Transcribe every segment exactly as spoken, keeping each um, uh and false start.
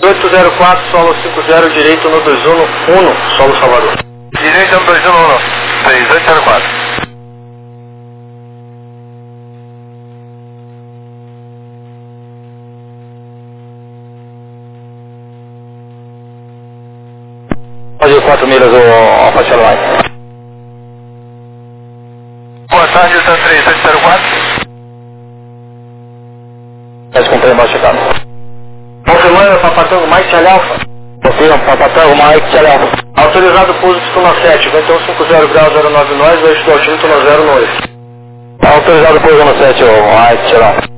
oito zero quatro, solo cinco zero, direito no dois um um, solo Salvador. Direito no dois um um, três oito zero quatro. Pode quatro milhas o Alfa Charlie. Boa tarde, Houston três oito zero quatro. Mas comprei embaixo chegado. Confirmando, Papatango, Mike Charlie Alfa. Confirma, Papatango, Mike Charlie Alfa. Autorizado pouso Pistona sete, vento um cinco zero grau zero nove nós, eixo do altimetro no zero oito. Autorizado pouso no sete, o Mike Charlie Alfa.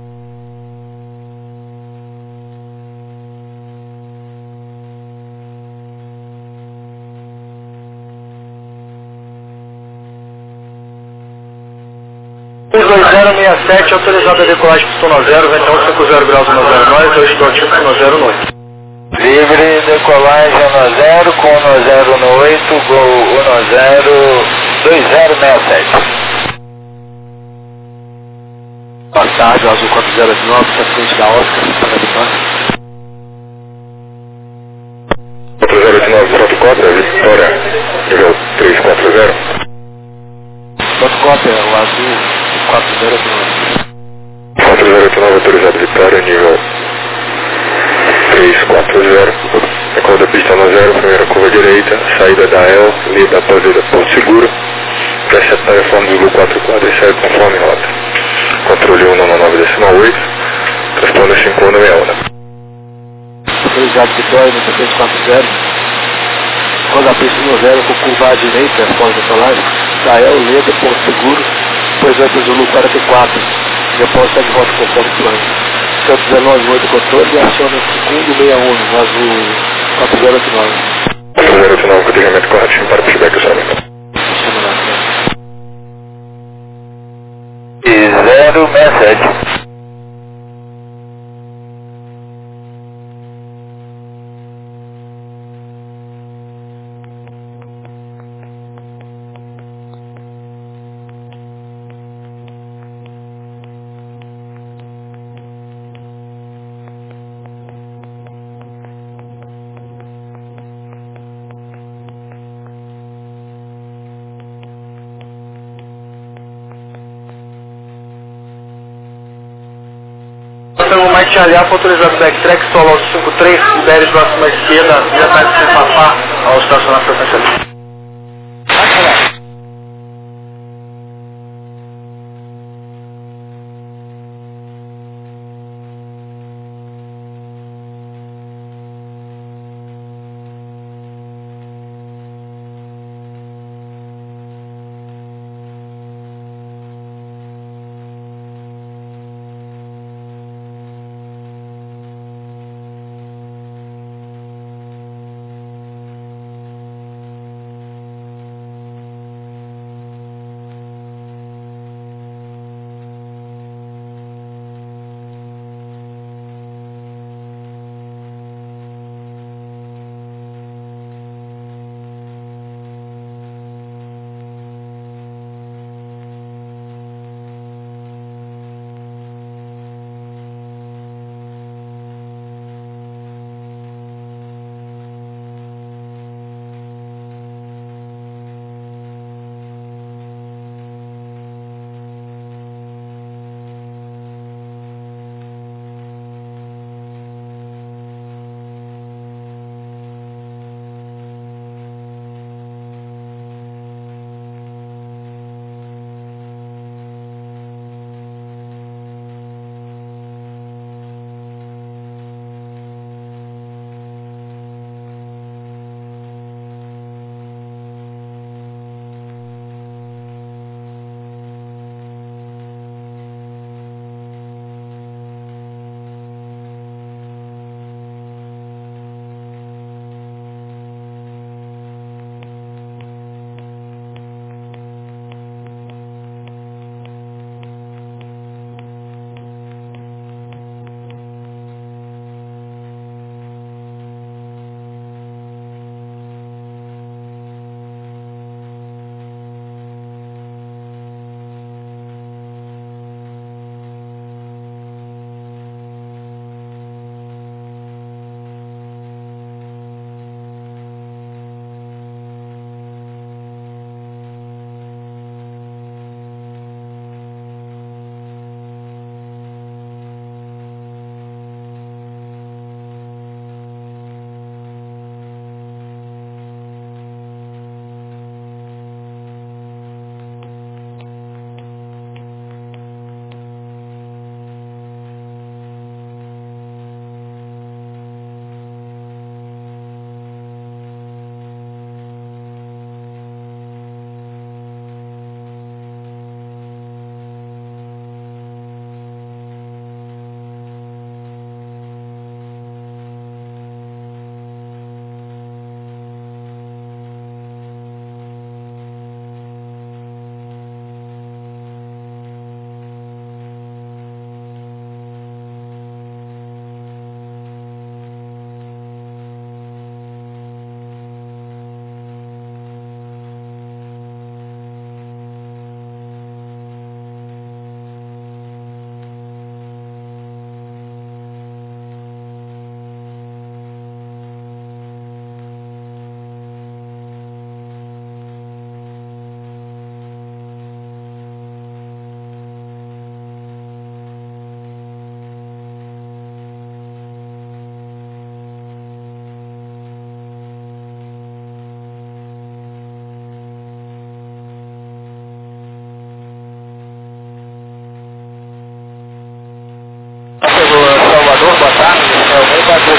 dois zero seis sete, autorizado a decolagem Pistona zero, vento um cinco zero grau zero nós, eixo do altimetro no zero oito. Livre, decolagem no zero, com no zero no oito, gol um zero, dois zero seis sete. Boa tarde, Azul quatro zero oito nove, está frente da Oscar, para a Vitória. quatro zero oito nove, pronto cópia, Vitória, nível três quatro zero. Pronto cópia, o Azul quatro zero oito nove. quatro zero oito nove, autorizado Vitória, nível três quatro zero. Recorda pista no zero, primeira curva direita, saída da El, lida após ida Porto Seguro. Preste telefone Zulu quatro quatro e segue conforme rota. Controle um nove nove decimal oito, responda cinco um seis um. Autorizado Vitória, no três quatro zero. Quando a pista no zero, com curva à direita, após decolagem, Israel, Leda, Porto Seguro, depois vai para o Zulu quarenta e quatro. Depois segue volta conforme plano. cento e dezenove, oito controle e aciona o segundo sessenta e um, no Azul quatro zero oito nove. quatro zero oito nove, codinhamento corretinho para o feedback, sabe? zero seis sete. Então, o Mike Charlie Alfa, autorizado backtrack, solo ao cinco três, libere próxima esquerda, já está de Cepafá, ao estacionar a frequência ali.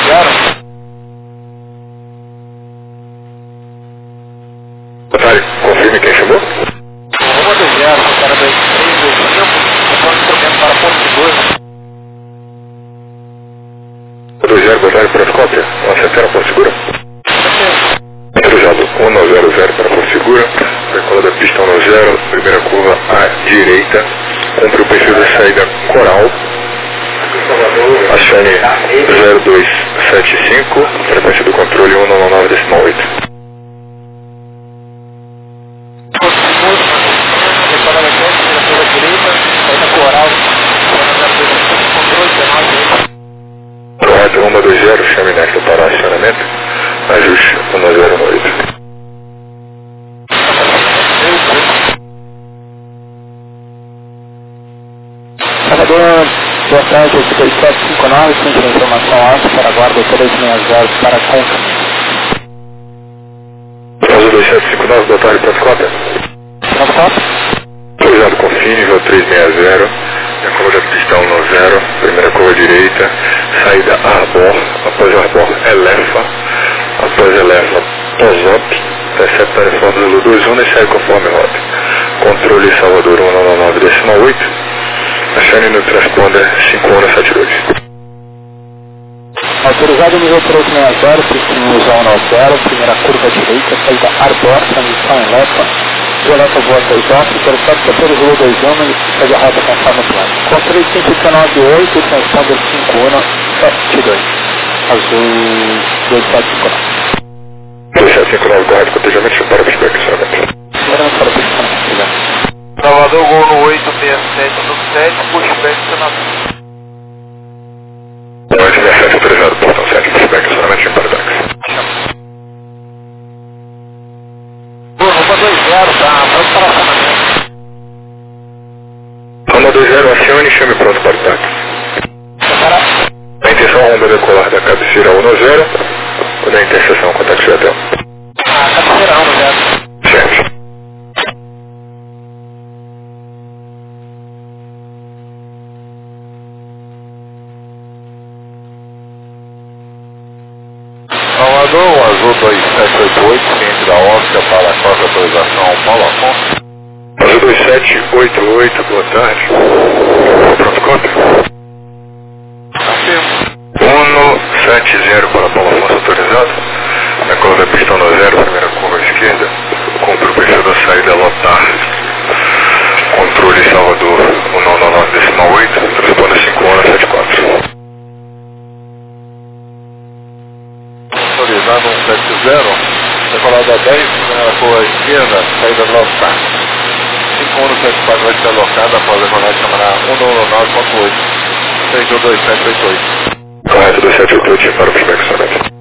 zero. Otário, confirme quem chamou. Roma dois zero, para dois três dois cinco, retorno instrumento para Porto Seguro. dois zero, boa tarde, Proscópia. Acertaram Porto Seguro? Autorizado um zero zero para Porto Seguro. Decola da pista um zero, primeira curva à direita. Cumpre o perfil da saída Coral. Acione zero dois sete cinco, frequência do controle um nove nove decimal oito. Porto Seguro, decola da pista, primeira curva à direita, saída Coral, zero dois sete cinco, controle dezenove oito. Correto, um dois zero, chame nesta para acionamento. Ajuste um zero oito. Salvador, boa tarde, aqui dois sete cinco nove, centro de informação alta para a guarda três seis zero para Conca. dois sete cinco nove, boa tarde, Proscópia. Proscópia? Autorizado com Fini, três seis zero, decola da pista um zero, primeira curva à direita, saída Arbor, após Arbor Elefa, após Elefa Tozop, intercepta a telefone Zulu dois um e segue conforme rota. Controle Salvador um nove nove decimal oito, acione no transponder cinco um sete dois. Autorizado nível três seis zero, piscina um zero, primeira curva à direita, saída Arbor, transição Elefa, Violeta voa dois off, intercepta pelo Zulu dois um e segue a rota conforme o plano. Controle cinco um nove oito, transponder cinco um sete dois. Azul dois sete cinco nove. dois sete cinco nove, correto, cotejamento para o estacionamento. Esperamos para o estacionamento, obrigado. Salvador, gol no oito seis sete no sete, pushback estacionamento. oito seis sete, autorizado, portão sete, pushback estacionamento para táxi. Roma dois zero, tá pronto para acionamento. Roma dois zero, acione e chame pronto para táxi. A intenção é Honda decolar da cabeceira um zero, ou da interseção com a táxi hotel? Ah, cabeceira um zero. Certo. Salvador, o Azul dois sete oito oito, ciente da Oscar para a quarta autorização Paulo Afonso. Azul dois sete oito oito, boa tarde. Pronto, cópia. Afirmo. um sete zero para Paulo Afonso, autorizado. Decola da pista um zero, primeira curva à esquerda. Cumpre o perfil da saída lotar. Controle Salvador um nove nove decimal oito, transponder cinco um sete quatro. Autorizado um sete zero, decolada dez, primeira curva à esquerda, saída lotar. cinco um sete quatro vai ser alocada após a decolagem chamará um nove nove ponto oito, seis dois sete oito oito. Correto, dois sete oito oito para o feedback estacionamento.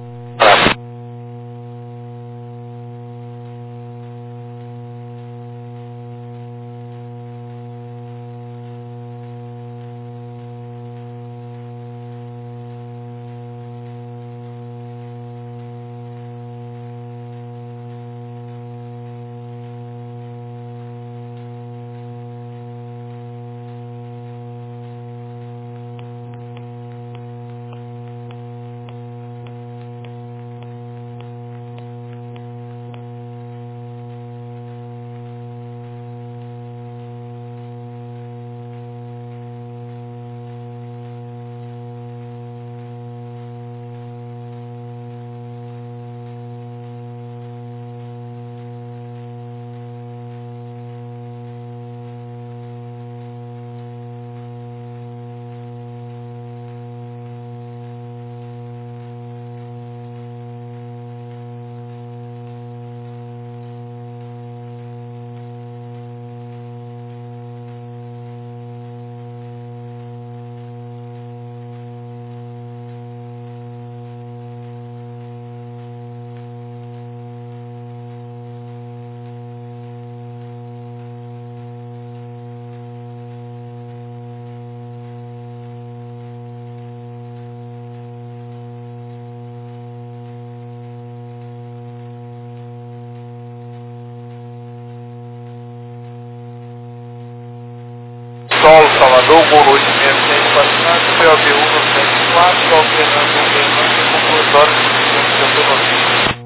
Sol, Salvador, gol oito seis seis quatro, P O B um no sete quatro, alternando o duas horas eu estou no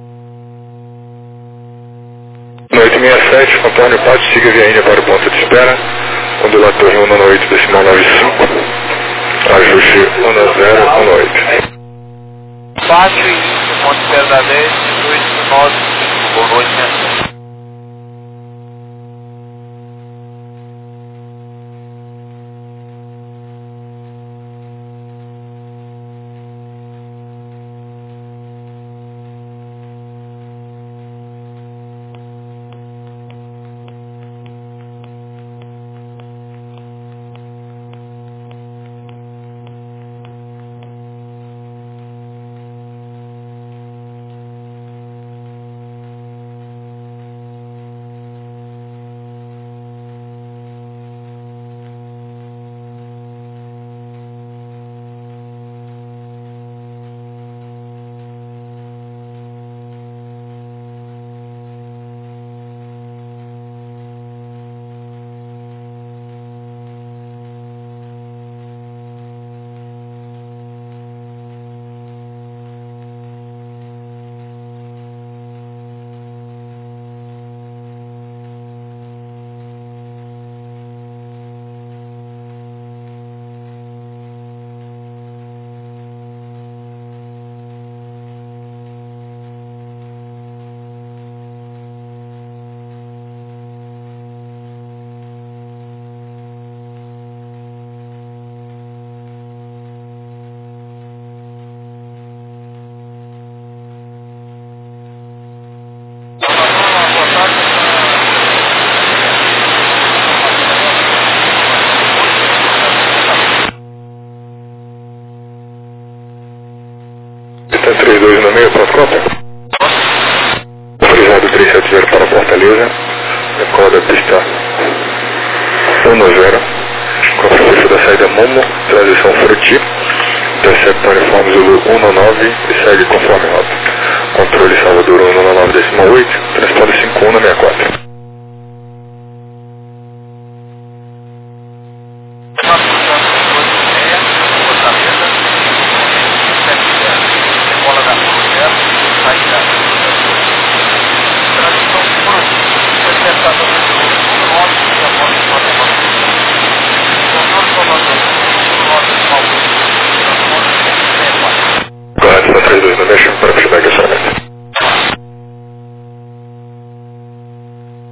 oito seis sete, Antônio Pato, siga via Índia para o ponto de espera. Ondulator um nove oito, decimal nove cinco. Ajuste um zero um oito. Pátio e Índio, ponto de espera da dez, dezoito nove cinco. Boa noite, né? três dois no meio, ponto Copa. Frisado três sete zero para Fortaleza. Recorda a pista um zero. Com a frequência da saída Momo, transição Fruti. Intercepta uniforme Zulu um nove e segue conforme rota. Controle Salvador um nove decimal oito. Transponder cinco um sessenta e quatro. Correto, três dois no meio, para fechar a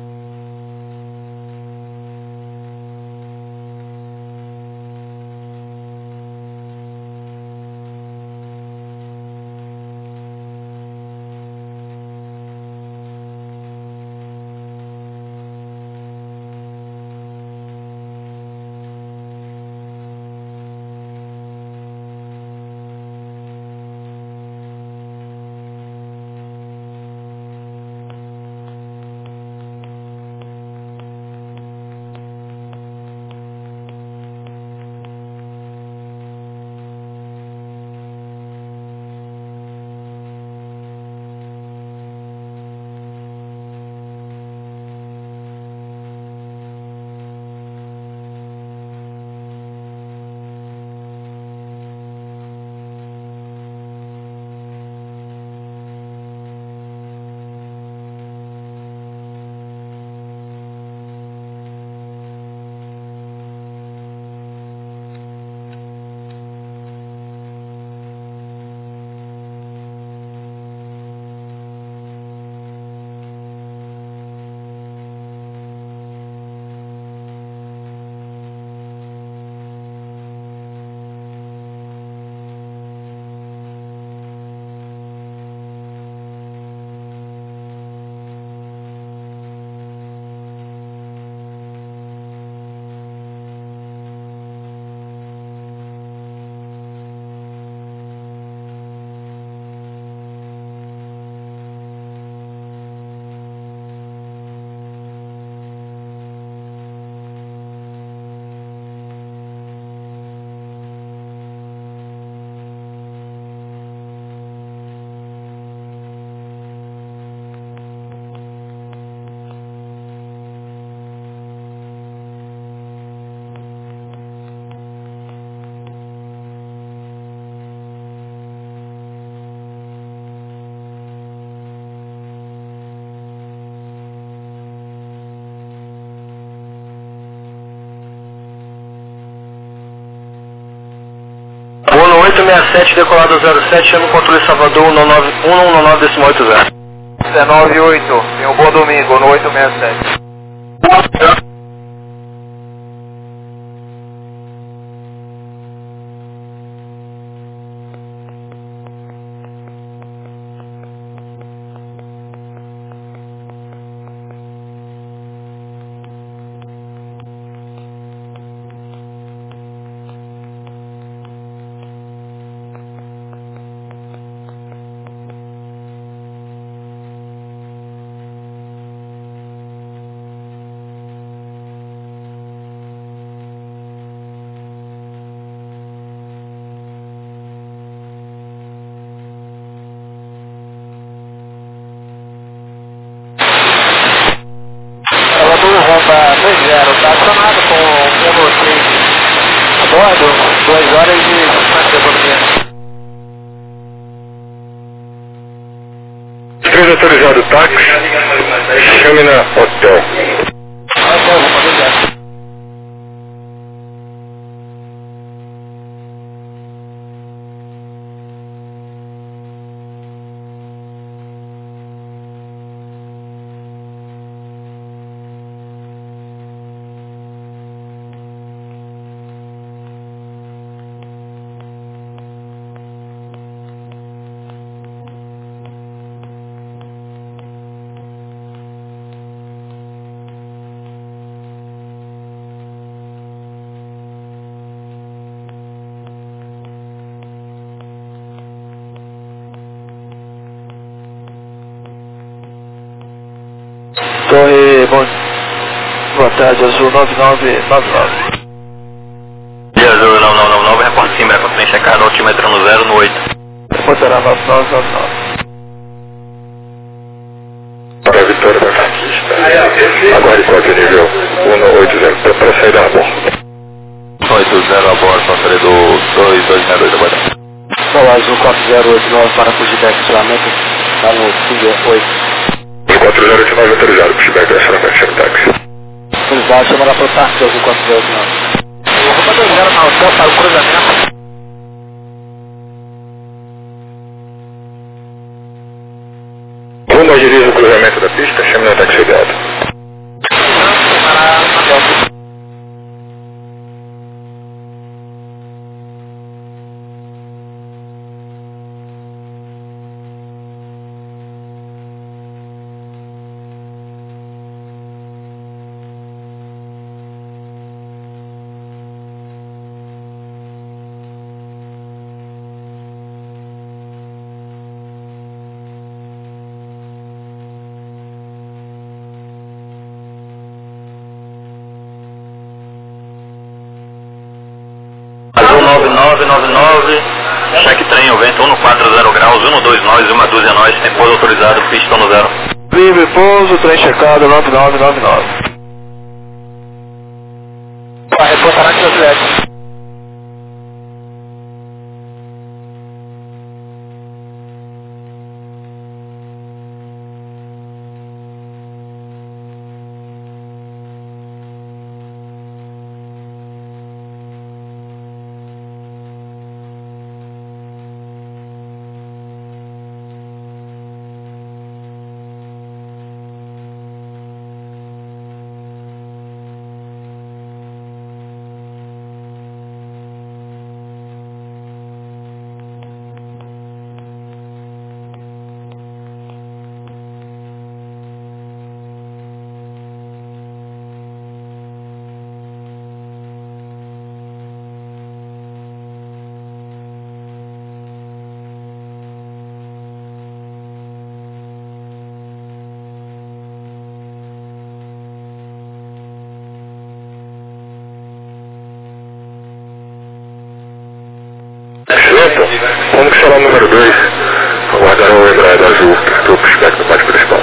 sessenta e sete, decolado zero sete, chama o controle Salvador um um nove, um um nove decimal oito zero. dezenove oito, tenha um bom domingo no oito seis sete. dois zero, está acionado com um vocês a bordo, duas horas e cinquenta segundos. três autorizado táxi, chame na hotel. Hotel, vou fazer já. Torre, bom, boa tarde, Azul nove nove nove nove. E Azul nove nove nove nove, reporte sim, reporte bem checado, altímetro no zero no oito. Reportará nove nove nove nove. Para a Vitória da Conquista, aguarde quatro nível um não oito zero, para sair da bordo. oito zero a bordo, passarei do dois dois seis dois, aguardando. Sol Azul quatro zero oito nove para Fugidec, isolamento, está no Finger oito. quatro zero oito nove autorizado, pushback, acionamento, chame táxi. Autorizado, chama lá para o táxi, Azul quatro zero oito nove. Arroba dois zero na hotel para o cruzamento. Rumo agiliza o cruzamento da pista, chame na táxi chegado. Azul nove nove nove nove, cheque trem, o vento um no quatro zero graus, um no dois nós, uma dúzia nós, tem pouso autorizado, pista no zero. Livre pouso, trem checado, nove nove nove nove. Vai reportar aqui no Atlético. Como que será o número dois? Aguardarão o Embraer Azul do pushback do pátio principal.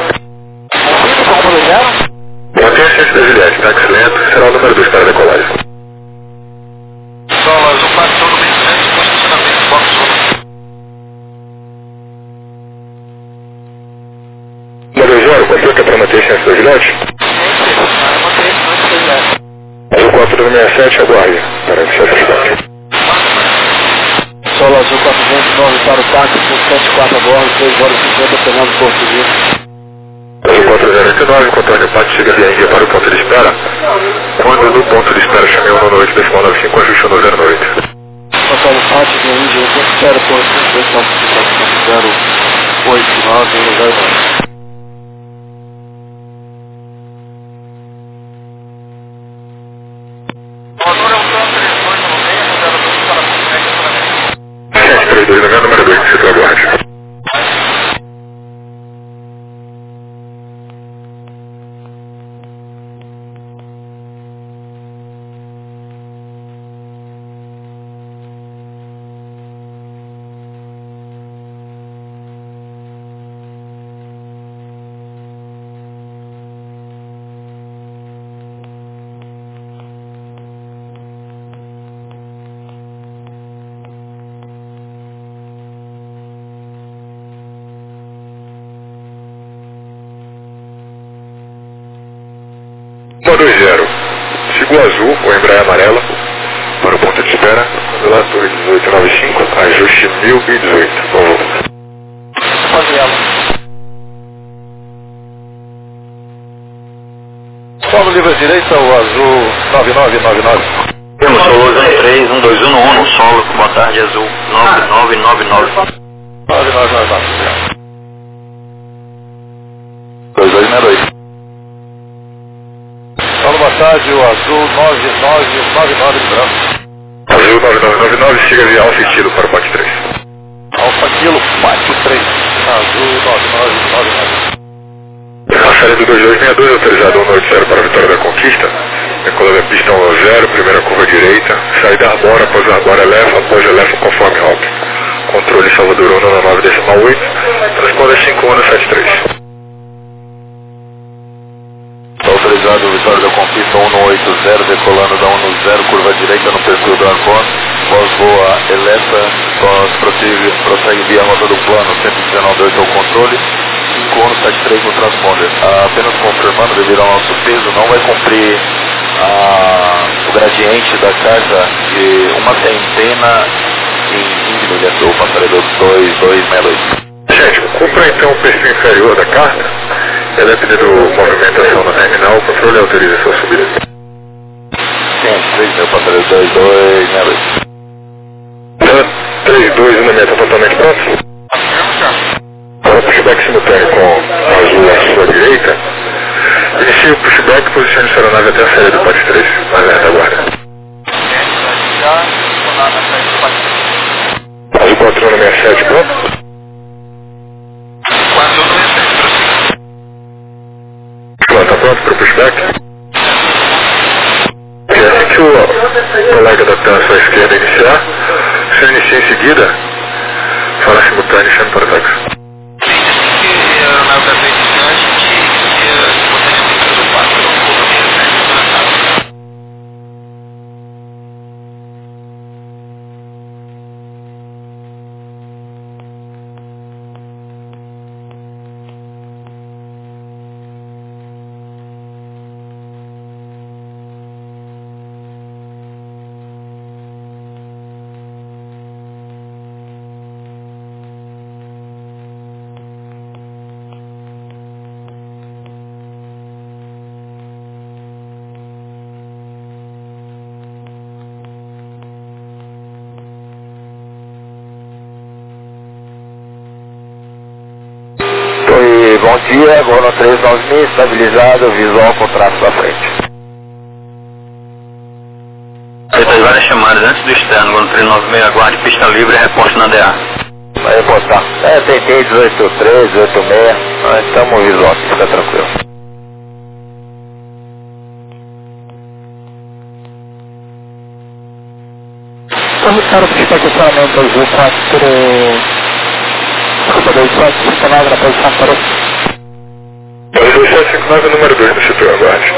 Mantenha a ciência da Juliette, táxi lento, será o número dois para a decolagem. Sol Azul quatro todo bem lento, com estacionamento, box um. Número zero, completa para manter a ciência da Juliette? Azul quatro seis sete, aguarde para iniciar o pushback. Solo Azul quatrocentos e nove para o táxi, com sete quatro a bordo, seis horas e cinquenta, Fernando Porto Seguro. Azul quatro zero oito nove, contorno empate, siga via Índia para o ponto de espera. Quando no ponto de espera, chame o nono oito, decimal nove cinco, ajuste no zero oito. Contorno empate, via Índia, espera por dois quatro zero oito nove zero nove. sete três dois, número dois, você aguarde. um dois zero, Sigo Azul, ou Embraer amarela, para o ponto de espera, relator dezoito nove cinco, ajuste mil e dezoito, vamos. Solo livre direita, o Azul nove nove nove nove. Temos Solo um três, um dois um no um, Solo, boa tarde, Azul, nove nove nove nove. nove nove nove nove. dois dois seis dois. Solo, boa tarde, o Azul nove nove nove nove de branco. Azul nove nove nove nove, siga via Alfa Estilo para o P A C três. Alfa Kilo, P A C três. Azul nove nove nove nove. A série do dois dois seis dois, autorizado um oito zero para a Vitória da Conquista. Decolando a pista um zero, primeira curva direita. Saída Arbora, após Arbora eleva, após eleva conforme Hop. Controle Salvador um nove nove decimal oito. Transponder cinco um sete três. Está autorizado Vitória da Conquista um oito zero, decolando da um zero, curva direita no perfil do Arcon. Voz voa eleta, voz prossegue, prossegue via rota do plano, cento e dezenove oito ao controle. cinco um sete três no transponder. Ah, apenas confirmando, devido ao nosso peso, não vai cumprir ah, o gradiente da carga de uma centena em quinze milhas do passageiro dois dois seis dois. Gente, cumpra então o perfil inferior da carga. Ela é pedido movimentação no terminal, o controle autoriza a sua subida. Sim, três mil passageiro dois dois seis dois. três dois, o está totalmente pronto? Para o pushback simultâneo com Azul à sua direita, inicie o pushback e posicione sua aeronave até a saída do P A C três, na alerta aguarda. Azul quatro um seis sete, pronto? Está pronto para o pushback? E assim que o colega da à sua esquerda iniciar, você inicia em seguida, fala simultâneo e chama para o táxi. Bom dia, Gono três nove mil, estabilizado, visual com traço à frente. Feitas várias chamadas antes do externo, Gono três nove seis, aguarde pista livre e reposte na D A. Vai repostar. É, tentei dezoito três, dezoito seis, nós estamos visual aqui, fica tranquilo. Vamos para o pista de estacionamento Azul quatro... Desculpa, dois quatro cinco nove na posição para... dois sete cinco nove, número dois no setor, aguarde.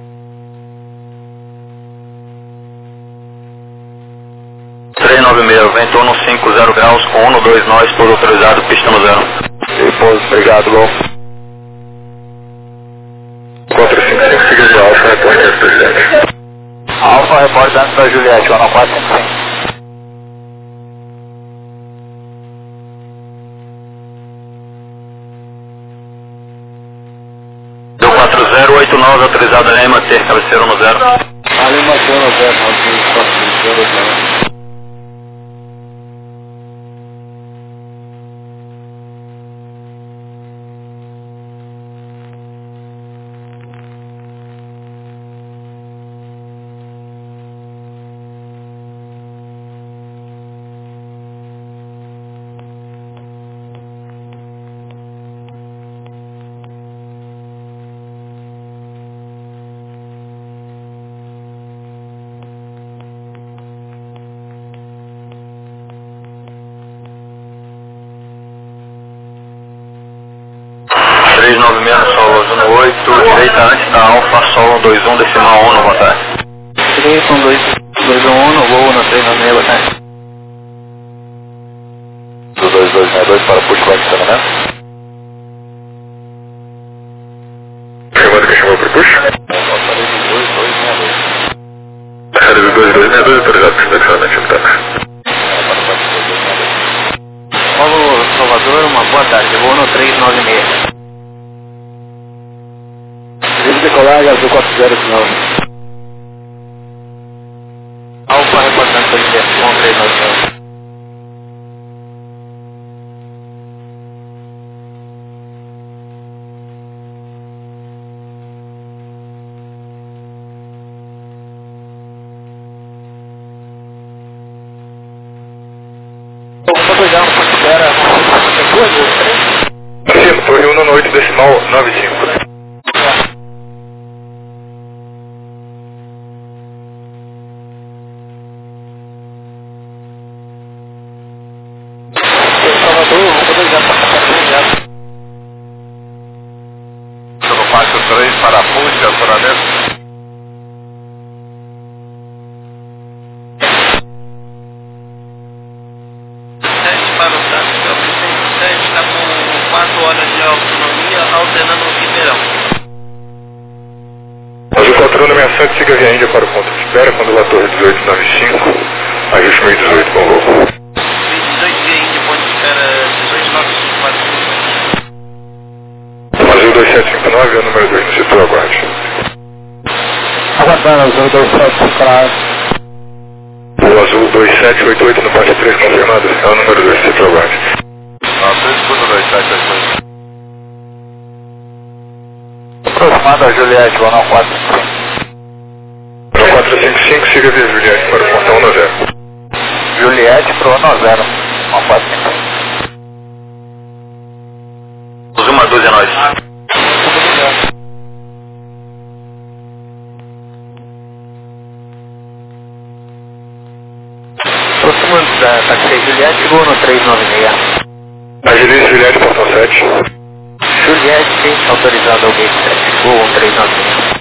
três nove seis, vento um cinco zero graus com um dois nós, pouso autorizado, pista no zero. E pouso, obrigado, bom. quatro cinco cinco, siga de Alfa, reporte S P sete. Alfa, reporte antes da Juliette, um quatro cinco cinco. Deu quatro zero oito nove, autorizado a manter, cabeceiro no zero. Ali bateu no zero, quatro zero zero. três nove seis, solo um oito, direita antes da Alfa, solo dois um, decimal um, vontade. três um dois dois um um, voo no três nove seis, vontade. Do dois dois seis dois para push para estacionamento. Chamado que chamou para push? dois dois seis dois. Saída do dois dois seis dois, autorizado para estacionamento, vontade. Paulo Salvador, uma boa tarde, voo no três nove seis. Livre decolagem, azul quatro zero nove. Alfa reportando para o três nove seis. Vou pegar uma considera duas vezes, três? Sim, torre um oito, decimal nove cinco. Faixa três para push, estacionamento. sete para o táxi, o sete está com quatro horas de autonomia, alternando o Ribeirão. Azul quatro um sessenta e sete, siga via Índia para o ponto de espera, quando a torre dezoito nove cinco, ajuste meio dezoito, bom voo. dezoito via Índia, ponto de espera dezoito nove cinco quatro. Azul dois sete cinco nove é o número dois no setor, aguarde. Aguardando, azul dois sete cinco nove. O azul dois sete oito oito no parte três confirmado, é o número dois no setor, aguarde. Não, escuta dois sete oito oito. Aproximado a Juliette, voo no quatro cinco cinco. No quatro cinco cinco, siga via Juliette para o ponto um zero. Juliette pro um zero, um quatro cinco cinco. Uma dúzia nós. Aproximando da taxi Juliette, voo no três nove seis. Agilize Juliette, portão sete. Juliette, autorizado ao gate sete, voo um três nove seis.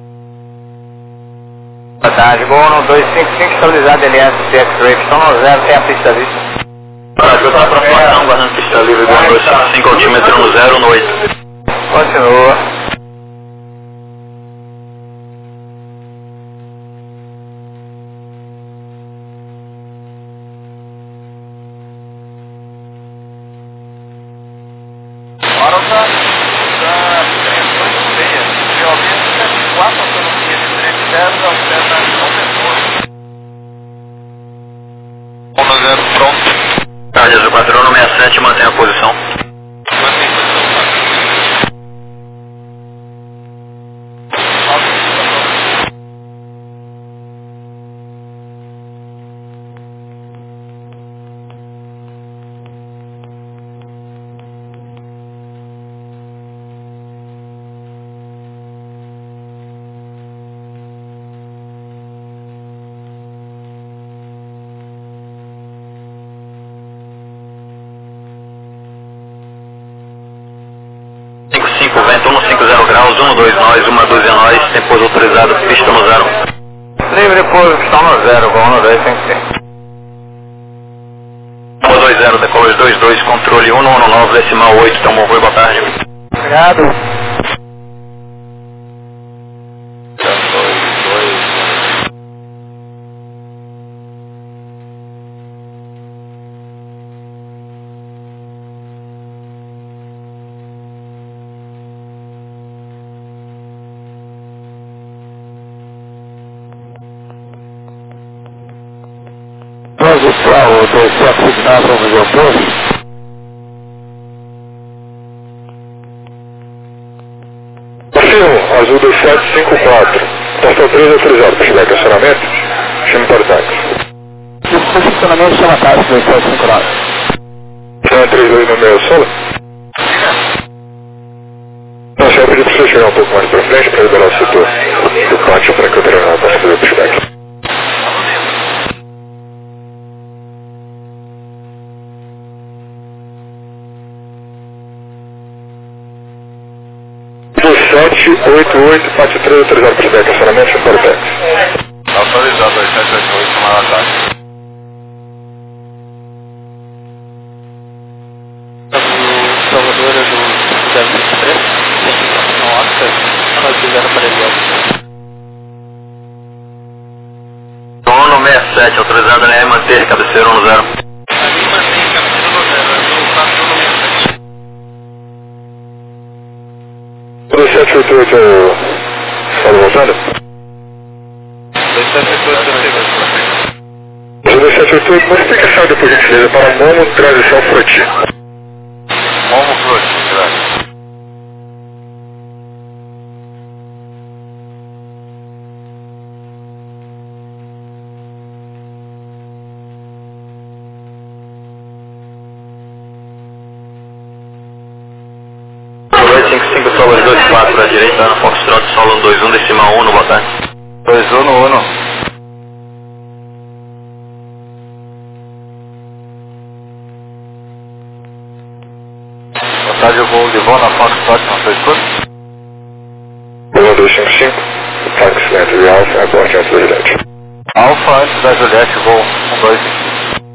Boa tarde, voo no dois cinco cinco, estabilizado L S C X-Ray, pistão no zero, tem a pista vista. Brasil está para aproximação, guardando pista livre, dois dois cinco cinco, altímetro no zero, no oito. Continua. Marosa, da três oito seis, G O B sete quatro, autonomia de três zero, alterna não pessoa. um zero, pronto. Tarde azul quatro um seis sete, mantém a posição. Mantém posição. Vento um cinco zero graus, um dois nós, uma dúzia nós, tem pouso autorizado, pista no zero. Livre pouso, pistão no zero, voo no dois cinco cinco. decola dois dois, controle um um nove, decimal oito, tomou voo, boa tarde. Obrigado. Transição do centro signal para o aeroporto. Azul dois sete cinco quatro. Portão três autorizado para chegar estacionamento. Chama para táxi. O estacionamento chama táxi dois sete cinco quatro. Chama três dois no meio solo. Não, só eu pedi para você chegar um pouco mais para frente para liberar o setor do pátio para que o terminal possa fazer o pushback. sete oito oito, pátio três autorizado para chegar estacionamento, chama para táxi. Autorizado dois sete oito oito, chamar a táxi. Salvadora do zero vinte e três, tem informação ótica, nós fizemos para ele. Dono sessenta e sete, autorizado na manter, cabeceira um zero. Ali mantém cabeceira no zero, eu faço no sessenta e sete. dois sete oito oito, está voltando? dois sete oito oito, dois sete oito oito, uma explicação por gentileza para Momo Transição Froti. Momo Froti, graças. dois cinco cinco, solas dois quatro para a direita, na Foxtrot, solo um dois um, decimal um, boa tarde. dois um no um. Boa tarde, eu vou de voo na Foxtrot, não sei escuta. um dois cinco cinco, táxi Neto e Alfa, aborte antes da Juliette. Alfa antes da Juliette, voo um dois cinco.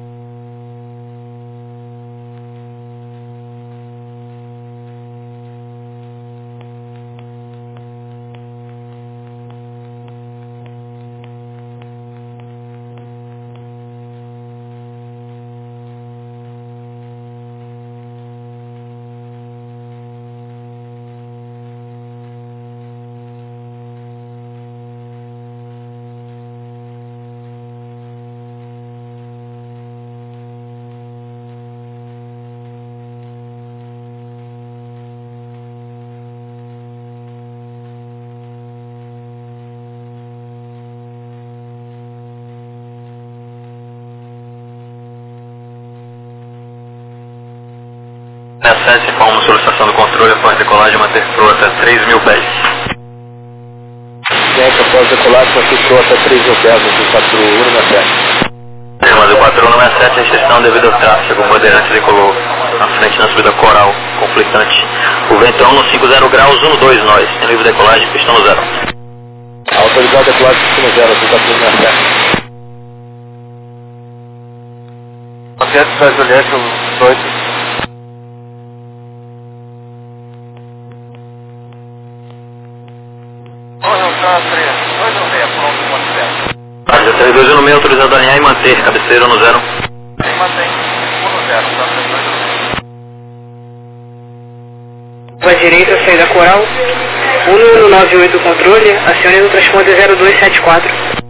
sessenta e sete, informa solicitação do controle após decolagem, manter pro até três mil pés. Gente, após decolagem, manter até três mil pés, do quatro um no sete. Tema do quatro um no sete, restrição devido ao tráfego, o bandeirante decolou na frente na subida coral, conflitante. O ventão no cinco zero graus, um dois nós, tem livre decolagem, pistão no zero. Autorizado a decolagem, pistão no zero, do quatro um no sete. Antes da Juliette, um dois. Página três dois um no meio, autorizado a alinhar e manter, cabeceira no zero. Mantém, um no zero, tá três dois no Para a direita, saída coral, um no nove oito controle, acione no transponder zero dois sete quatro.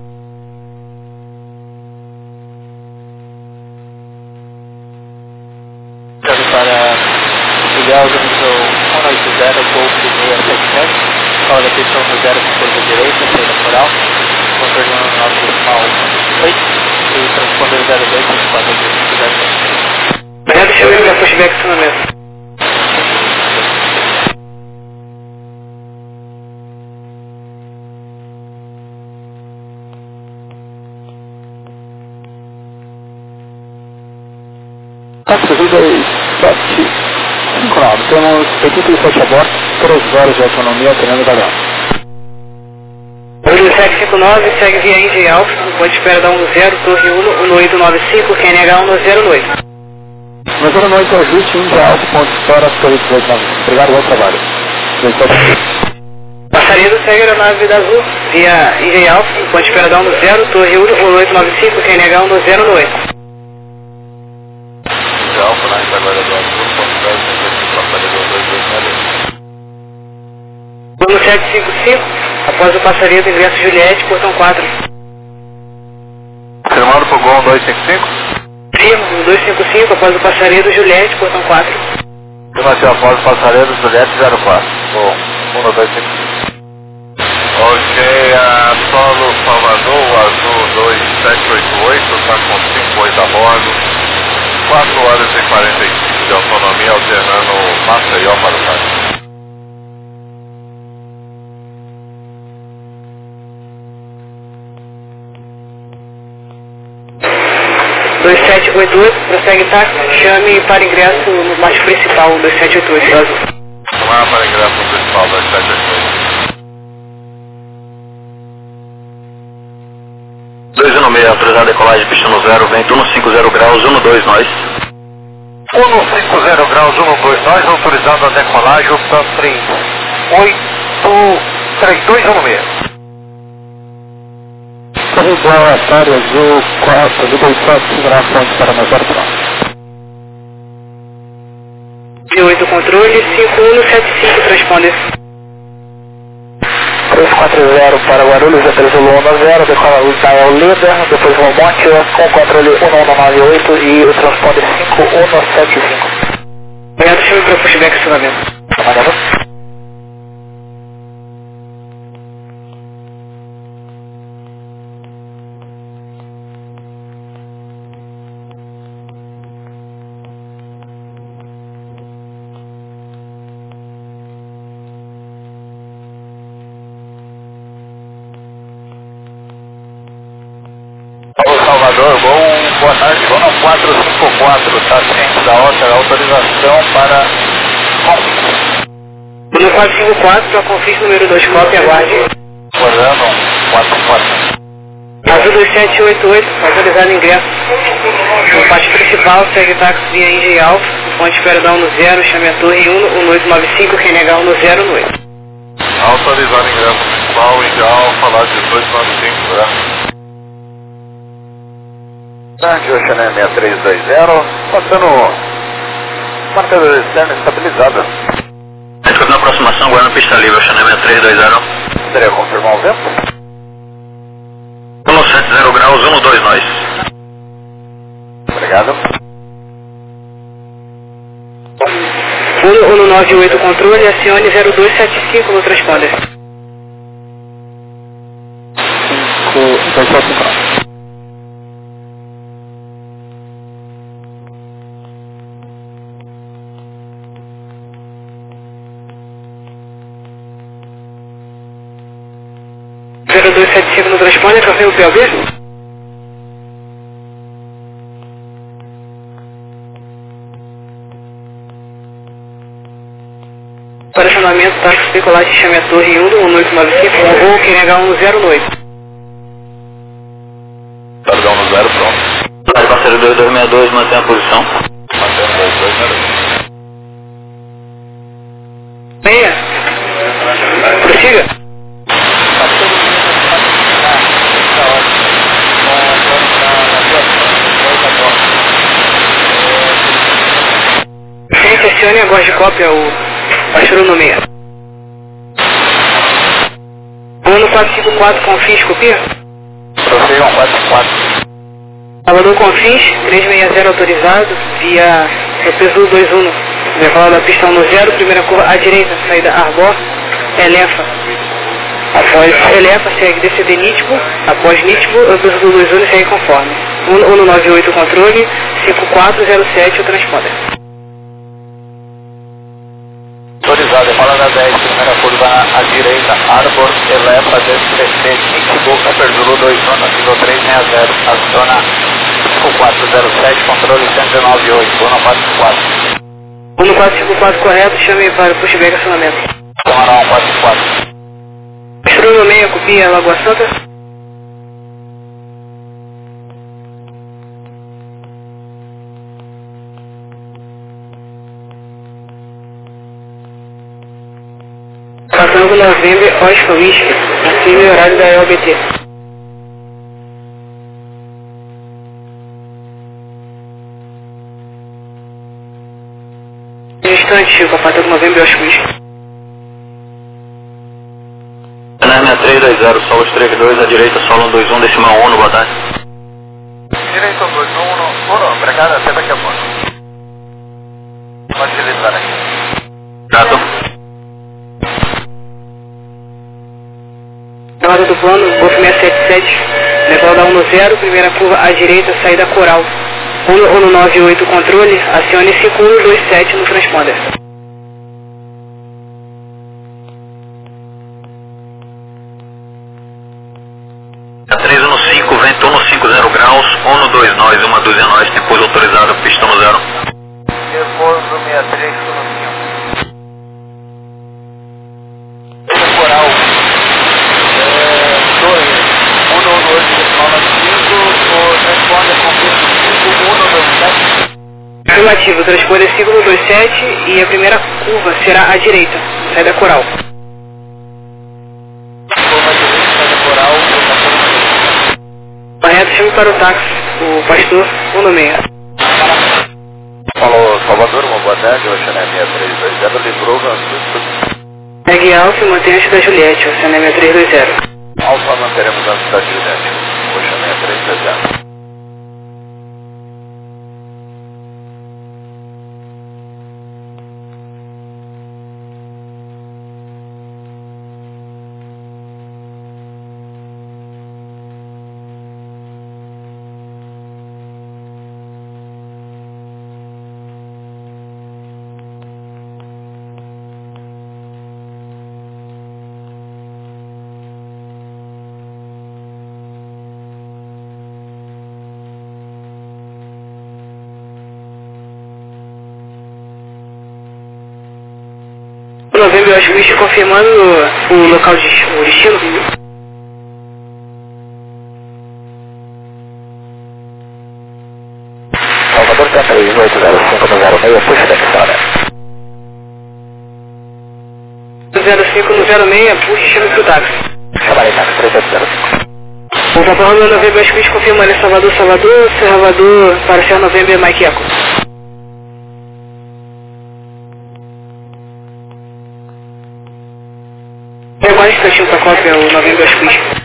Para filial do nível um oito zero, Golf seis sete sete, fala da pistão no zero com curva direita, saída coral, controle no nove decimal oito e transponder zero dois sete quatro zero sete. Obrigado, chegando para pushback estacionamento. Táxi Azul dois sete cinco nove, temos oitenta e sete a bordo, três horas de autonomia, alternando o galhão. dois sete cinco nove, segue via Índia e Alfa, pode espera da um zero, torre um, um oito nove cinco, Q N H um zero oito. Na zero noite, ajuste Índia Alfa, ponto história, Torre dezoito nove cinco. Obrigado, bom trabalho. Passarinho segue a aeronave da Azul via Índia Alfa, ponte Peradão no zero, Torre um oito nove cinco, Q N H um no zero no oito. Índia Alfa, na agora do Azul, ponto zero, passarinho dois dois nove. um sete cinco cinco, após o passarinho do ingresso Juliette, portão quatro. Firmado pro Gol dois cinco cinco? Firmo, dois cinco cinco, após o passarinho do Juliette, portão quatro. Firmação após o passarinho do Juliette zero quatro. Bom, um dois cinco cinco. Ok, a Solo Salvador, Azul dois sete oito oito, está com cinco oito a bordo. quatro horas e quarenta e cinco de autonomia, alternando Maceió para o Brasil. dois sete oito oito, prossegue táxi, chame para ingresso no mastro principal dois sete oito oito, Azul. Chamar para ingresso no principal dois sete oito oito. dois um seis, autorizado a decolagem, pista no zero, vento um cinco zero graus, um dois nós. um cinco zero graus, um dois nós, autorizado a decolagem, opção três oito três dois um seis. Igual a Atari Azul quatro, liga o quatro, segurar a fonte para mais zero próximo. oito controle, cinco um sete cinco, transponder. três quatro zero para Guarulhos, autorizou um no zero, decola o Itael Leda, depois o Monte, com controle um um nove oito e o transponder cinco um sete cinco. Obrigado, chame para pushback acionamento. Amanhã. Salvador, voo, boa tarde, voo no quatro cinco quatro, está ciente da outra autorização para confins. No quatro cinco quatro, para confins número dois, cópia, aguarde. Guardando quatro quatro. Azul dois sete oito oito, autorizado ingresso. No pátio principal, segue táxi via Índia Alfa, ponte Peradão no zero, chame a torre um, um oito nove cinco, Q N H um no zero no oito. Autorizado ingresso principal, Índia Alfa, lá dezoito nove cinco, né? Oceané seis três dois zero, passando marcador externo estabilizado. Escuta na aproximação, Guarana pista livre, Oceané seis três dois zero. Seria confirmar o vento? um sete zero graus, um dois nós. Obrigado. um nove oito controle, acione zero dois sete cinco no transponder. cinco dois cinco. zero dois sete cinco no transponder, café o P L B? Operacionamento, táxi, decolagem, chame a torre um, um oito nove cinco, voo, Q N H um no zero no oito. Perdão no zero, pronto. Rádio parceiro dois dois seis dois, mantém a posição. Mantendo dois dois zero. Meia. Prossiga. Sim, acione a voz de cópia, o pastor no meia. um quatro cinco quatro, confins, copia? Prossigam quatro quatro. Salvador Confins, trezentos e sessenta autorizado, via Pesul dois um, decola da pista um no zero, primeira curva à direita, saída Arbor, Elefa. Após Elefa, segue D C D nítico, após nítico, Pesul dois um segue conforme. um nove oito controle, cinco quatro zero sete o transponder. Autorizado, fala da dez, primeira curva à direita, Arbor, Elefa, D C D, nítico, Pesul dois um, nível três seis zero, aciona cinco quatro zero sete, controle cento e nove oito, um quatro quatro. um quatro cinco quatro correto, chame para o pushback acionamento. Camarão um quatro quatro. Pastor no meia, copia, Lagoa Santa. Tango November Oscar Whisky, acima e horário da E O B T. Instante, Papa Tango November Oscar Whisky. C N M três dois zero, Solos três dois, à direita, Solo um dois um, decimal um, boa tarde. Direito um dois um, um, obrigado, até daqui a pouco. Pode utilizar aqui. Gato. Chamada do plano, Golf seiscentos e setenta e sete, level da um no zero, primeira curva à direita, saída coral. um no nove oito, controle, acione cinco um dois sete no transponder. três um cinco, vento um no cinco zero graus, um no dois nós, uma dúzia nós, tem pouso autorizado, pistão no zero. Repouso sessenta e três no cinco. Temporal. dois, um no dois, nove cinco, o transponder confirma cinco um no dois sete. Afirmativo, transponder cinco no dois sete e a primeira curva será à direita, saída coral. Curva direita, saída coral, Correto, chame para o táxi, o pastor um no meio. Falou, Salvador, uma boa tarde, o Chanel seis três dois zero, livrou, Francisco. Pegue Alfa e mantenha antes da Juliette, o C N M três dois zero. Alfa, manteremos antes da Juliette, o Chanel três dois zero. Novembro, eu acho que estou confirmando o local de o destino. Salvador três oito zero cinco no zero seis, puxa daqui fora. zero cinco no zero seis, puxa, chame para o táxi. Chamarei táxi três oito zero cinco. O Papa Romeo Novembro, eu acho que estou confirmando em Salvador, Salvador, Salvador, para ser Novembro, Mike Echo. Agora instantinho para cópia, o Novembro Oscar Whisky.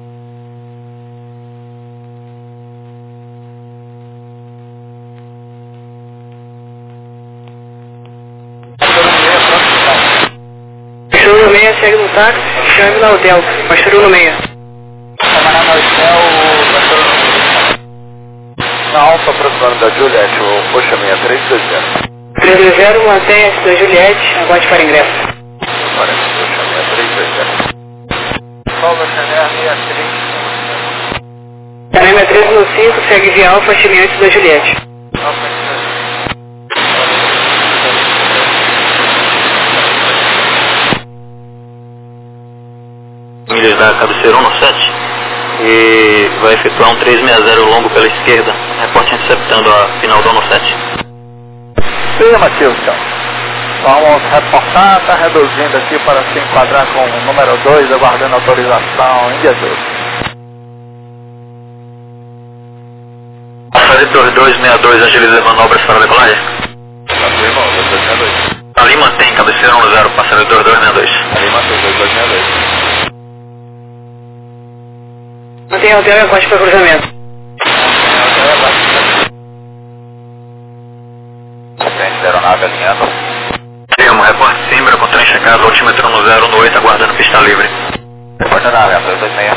Pastor no meia, segue no táxi, chame na hotel. Pastor no meia. Camarada no hotel, o pastor na Alfa, aproximando da Juliette, o Poxa seis três dois zero. três dois zero, mantenha antes da Juliette, aguarde para ingresso. Agora, Poxa seis três dois zero. Salva Chanel seis três. C N M três no cinco, segue via Alfa, chame antes da Juliette. Alfa, Milhas da cabeceira um no sete e vai efetuar um três seis zero longo pela esquerda, reporte interceptando a final do um no sete. afirmativo, então. Vamos reportar, está reduzindo aqui para se enquadrar com o número dois, aguardando autorização em Jesus. Passageiro dois seis dois, agiliza manobras para a decolagem. Afirma, dois dois seis dois. Ali mantém, cabeceira um no zero, passageiro dois dois seis dois. Ali mantém, dois dois seis dois. Mantenha hotel e aguarde para cruzamento. Atende aeronave alinhando. Firmo, reporte Simbra com trem checado, altímetro no zero no oito, aguardando pista livre. Reporte aeronave, dois dois seis.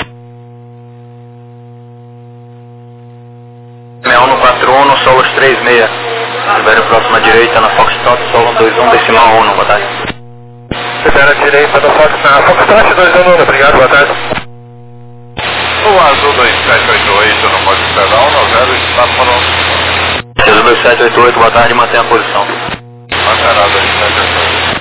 seis um no quatro um, no Solos três seis. Libere próxima direita na Foxtrot, Solo um dois um, decimal um, boa tarde. Libera a direita da Foxtrot, Foxtrot dois um um, obrigado, boa tarde. O Azul dois sete oito oito no modo pedal, no zero está pronto. Azul dois sete oito oito, boa tarde, mantenha a posição. Manterá dois sete oito oito.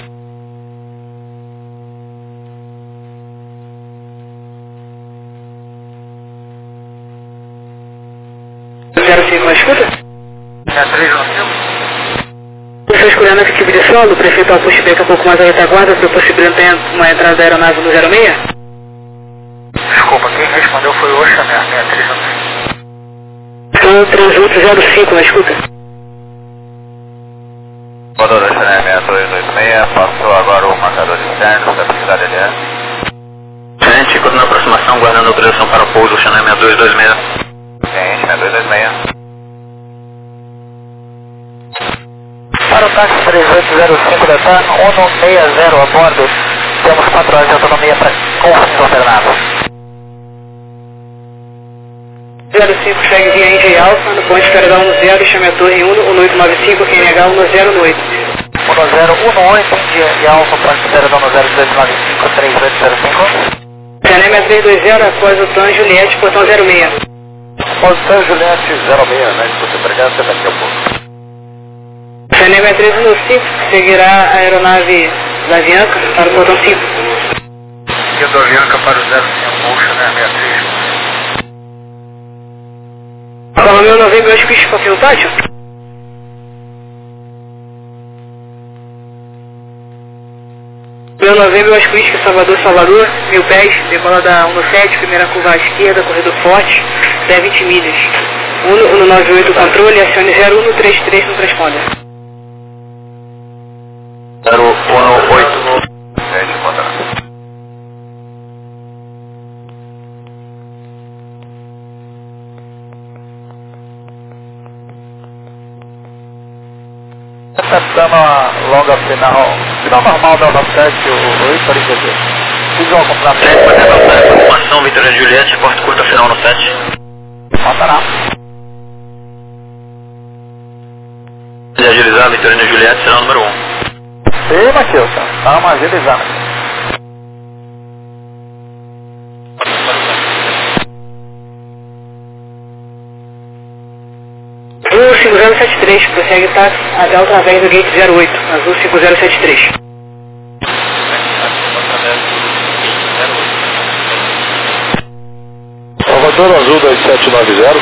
zero cinco, me escuta? É três no cinco? Estou escolhendo aqui subir de solo, o prefeito Augusto Beca um pouco mais à retaguarda, foi possibilitando uma entrada da aeronave no zero seis? Desculpa, quem respondeu foi o Oxa, né? Minha três um. Então, três oito zero cinco, na escuta. Rodou da Chanel seis dois dois seis, passou agora o marcador externo, da velocidade L S. Gente, continua a aproximação, guardando a autorização para pouso, Chanel seis dois dois seis. Gente, seis dois dois seis. Para o táxi três oito zero cinco da TAM, um um seis zero a bordo. Temos quatro horas de autonomia para confusão alternada. zero cinco segue via Índia Alfa, no ponte Caradão no zero e chame a torre um um oito nove cinco, Q N H um zero no oito. um zero um oito, Índia e Alfa, ponte Caradão no zero dois nove cinco, três oito zero cinco. Canema três dois zero, após o TAM Juliette, portão zero seis. Posição Juliette zero seis, né? Escuta, obrigado, até daqui a pouco. Canema três um cinco, seguirá a aeronave da Avianca para o portão cinco. E do Avianca para o zero cinco, Oxa, né? Minha três. Fala meu novembro, eu acho que isso aqui no pátio. Meu novembro, eu acho que isso Salvador, Salvador, mil pés, decola da um sete, primeira curva à esquerda, corredor forte, até vinte milhas. um um nove oito controle, acione zero um três três no transponder. zero um oito. Gente, contra. Acertando a longa final, final normal da nove sete, o oito para dizer. Fiz uma comprar. Gente, pode avançar a informação, Vitória Juliette, porta curta final no sete. Montará. Se agilizar, Vitória Juliette será o número um. Ei, Matheus, tá uma agilizada. Azul cinco zero sete três, prossegue táxi até através do gate zero oito, Azul cinco zero sete três. Salvador Azul dois sete nove zero.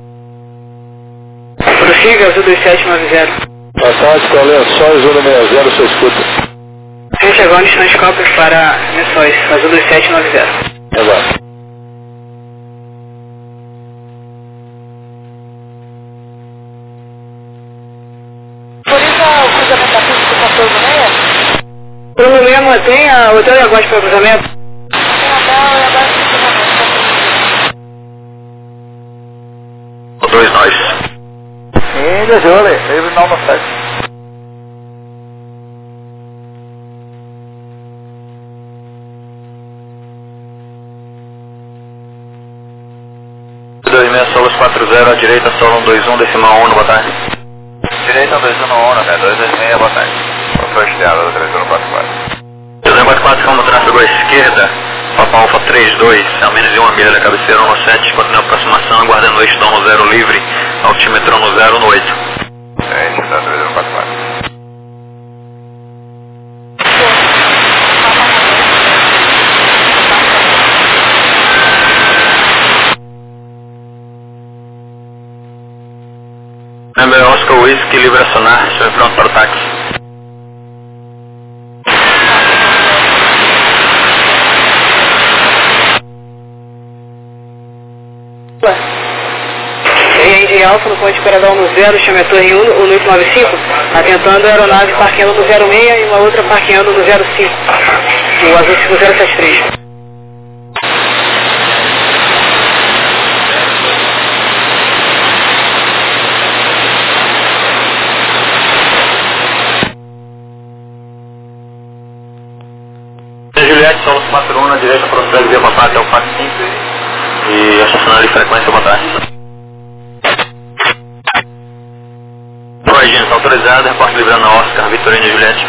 Prossiga, Azul dois sete nove zero. Boa tarde, para Lençóis um seis zero, você escuta. Gente, agora estão escopos para Lençóis, Azul dois sete nove zero. Exato. Bruno mesmo tem a hotel e agosto para cruzamento? Dois nós. Índia, Júlia, livre não no sete. dois seis Solos quatro zero, à direita Solo um dois um, decimal um, boa tarde. Direita dois um um, né? dois dois seis, boa tarde. Professor Esteada, do três um quatro quatro. três um quatro quatro, como tráfego à esquerda, Papa Alfa três dois, a menos de uma milha da cabeceira no sete, continua a aproximação, aguardando o eixo no zero livre, altímetro no zero no oito. Gente, tá três um quatro quatro. Number Oscar Whisky, livre a sonar, estou pronto para o táxi. Índia Alfa no ponte Caradão no zero, chame a torre um um oito nove cinco, atentando a aeronave parqueando no zero seis e uma outra parqueando no zero cinco, o Azul cinco zero sete três. Juliette, Solos quatro um, na direita, prossegue via Papá até o quatro cinco e estacionar de frequência, boa tarde. Oi, gente, autorizado, repórter livrando a Oscar, Vitorino e Juliette.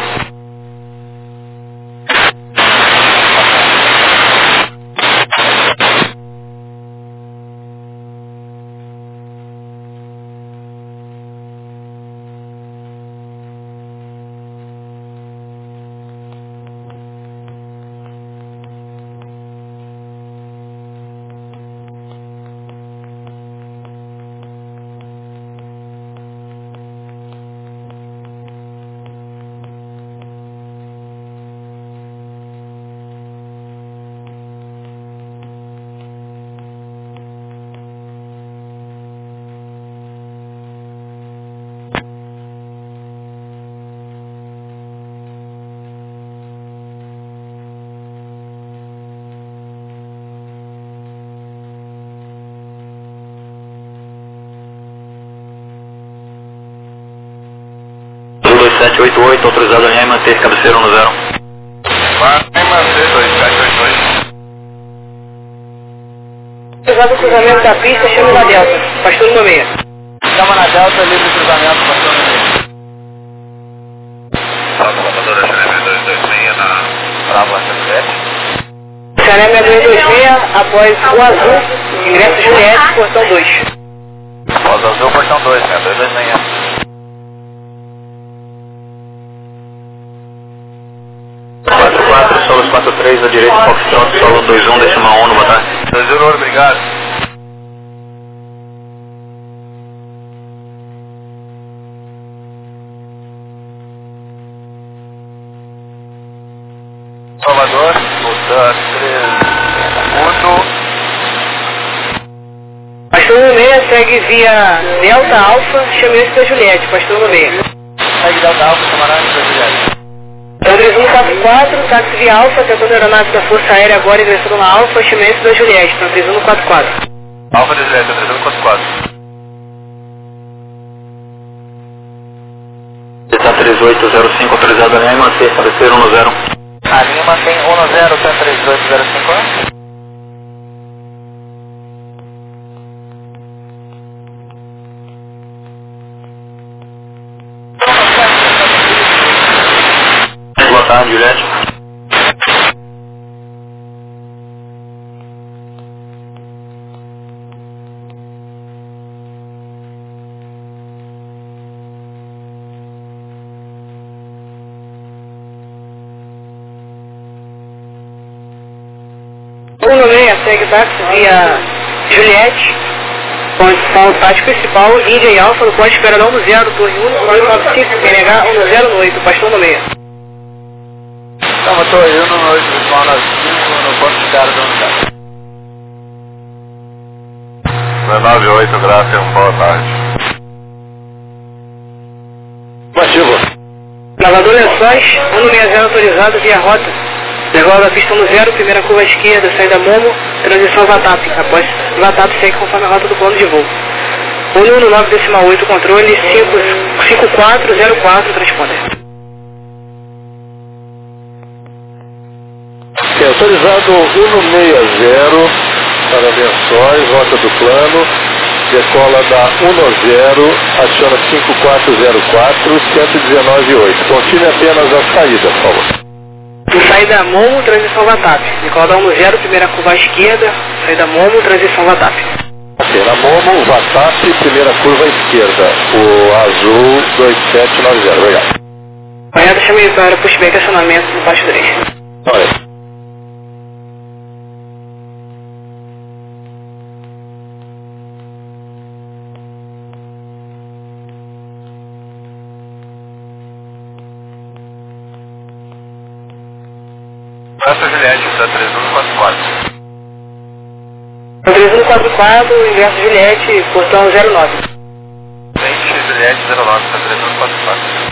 sete oito oito, autorizado a linha e manter cabeceira um zero. Vai manter dois sete oito dois. Autorizado o cruzamento da pista, chama na Delta. Pastor número seis. Chama na Delta, livre cruzamento, pastor número seis. Salve, Salvador, S L M dois dois seis na Brava sete. S L M dois dois seis, após o azul, ingresso Juliette, portão dois. Após o azul, portão dois, né? dois dois seis. quatro quatro, Solos quatro três, à direita, Foxtrot, Solo dois um, decimal um, boa tarde. dois zero, obrigado. Salvador, volta três um. Pastor número seis segue via Delta Alfa, chame-se da Juliette, pastor número seis. Segue Delta Alfa, camarada da Juliette. três um quatro quatro, táxi via Alfa, tentando a aeronave da Força Aérea agora ingressando na Alfa, chame-se da Juliette, para três um quatro quatro. Alfa da Juliette, três um quatro quatro. três oito zero cinco, autorizado a linha e manter cabeceira um zero. A linha mantém um zero, três oito zero cinco. Boa tarde, Juliette. um no seis segue táxi via Juliette, condição tática principal, Índia e Alfa, no pode esperar um zero, torre um, nove nove cinco, P N H um zero oito, pastor no seis. Então, eu tô indo no oito, pessoal, nós cinco, no ponto de cara do lugar. nove oito, graças, boa tarde. Ativo. Lavador Lençóis, um no seis zero autorizado via rota. Degola da pista no zero, primeira curva à esquerda, saída Momo, transição Vatap. Após Vatap segue conforme a rota do plano de voo. um no nove decimal oito, controle cinco quatro zero quatro, transponder. É autorizado um no seis zero para Lençóis, rota do plano, decola da um no zero, aciona cinco quatro zero quatro, cento e dezenove oito. Continue apenas a saída, por favor. Saída Momo, transição Vatap. Decola da um no zero, primeira curva à esquerda, saída Momo, transição Vatap. Ok, na Momo, Vatap, primeira curva à esquerda, o azul dois sete nove zero, obrigado. Apanhado, chame para pushback acionamento no baixo três. Olha. Essa Juliette, da três um quatro quatro. três um quatro quatro, ingresso Juliette, portão zero nove. vinte Juliette zero nove, da três um quatro quatro.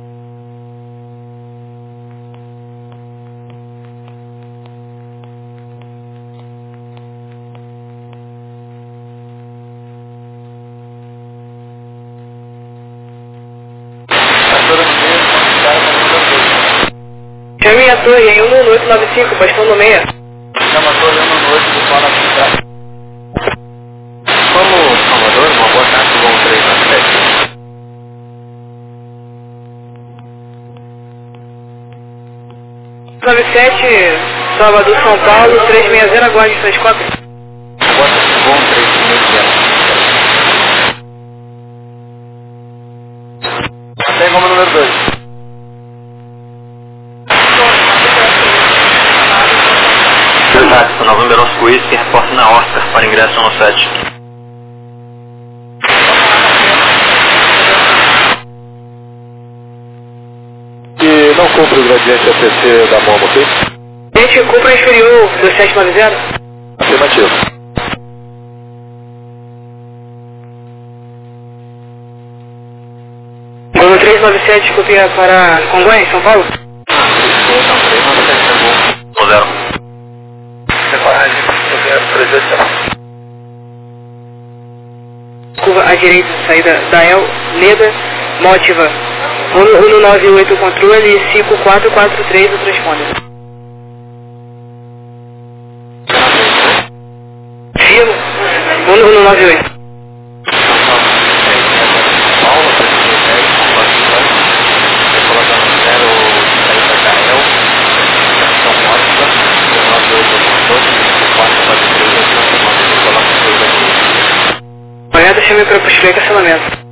Chame a torre em um no oito nove cinco, bastão no seis. Chama a torre um no oito, pessoal, na pista. Vamos, Salvador, uma boa tarde, bom três nove sete. nove sete, Salvador, São Paulo, três seis zero, aguarde suas cópias. Boa tarde, bom três seis zero. Tem como número dois. Táxi, November Oscar Whisky, reporte na Oscar para ingresso no sete. E não cumpre o gradiente A T C da Momo, ok? Gente, cumpra inferior dois sete nove zero. Afirmativo. Vamos três nove sete, copia para Congonhas, São Paulo. um zero. Curva à direita, saída da El, Leda, Mótiva, um nove oito controle, cinco quatro quatro três o transponder. Firmo, um nove oito. Correto, chame para possível estacionamento.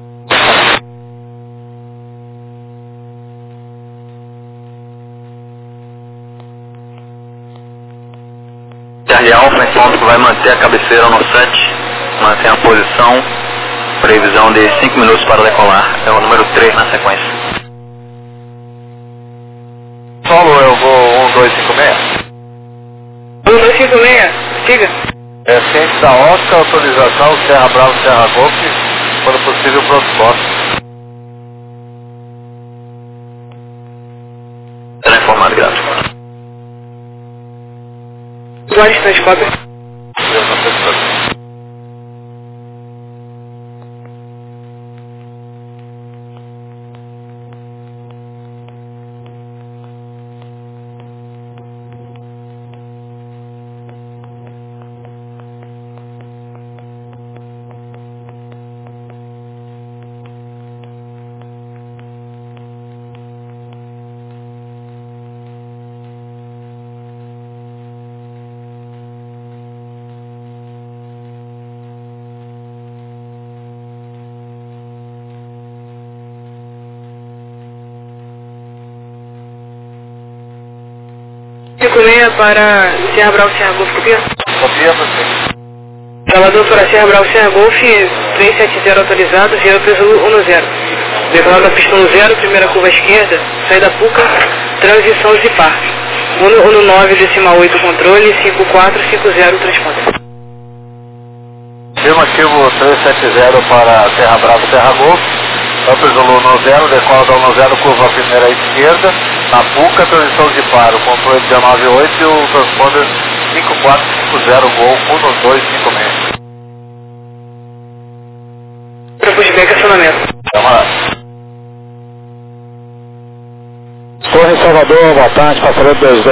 Charlie Alfa, informo que vai manter a cabeceira no sete, mantém a posição, previsão de cinco minutos para decolar, é o número três na sequência. Solo, eu vou um dois cinco seis. um dois cinco seis, siga. É ciente da Oscar, autorização, Serra Bravo, Serra Golf, quando possível, pronto posto. Será informado, grato. Guarde transporte. Eu não sei se cinco seis para Serra Bravo, Serra Golf, copia? copia, você. Salvador para Serra Bravo, Serra Golf, três sete zero autorizado, zero peso um zero. Decolado da pista um zero, primeira curva à esquerda, saída Puca, transição Zipar. um nove decimal oito controle, cinco quatro cinco zero transponder. Afirmativo três sete zero para Serra Bravo, Serra Golf. Campos Zulu um zero, decola da um zero, curva primeira à esquerda, na Puca, transição de paro, controle dezenove oito e o transponder cinco quatro cinco zero, Gol um dois cinco seis. Propus bem acionamento. Camarada. Torre Salvador, boa tarde, passageiro dois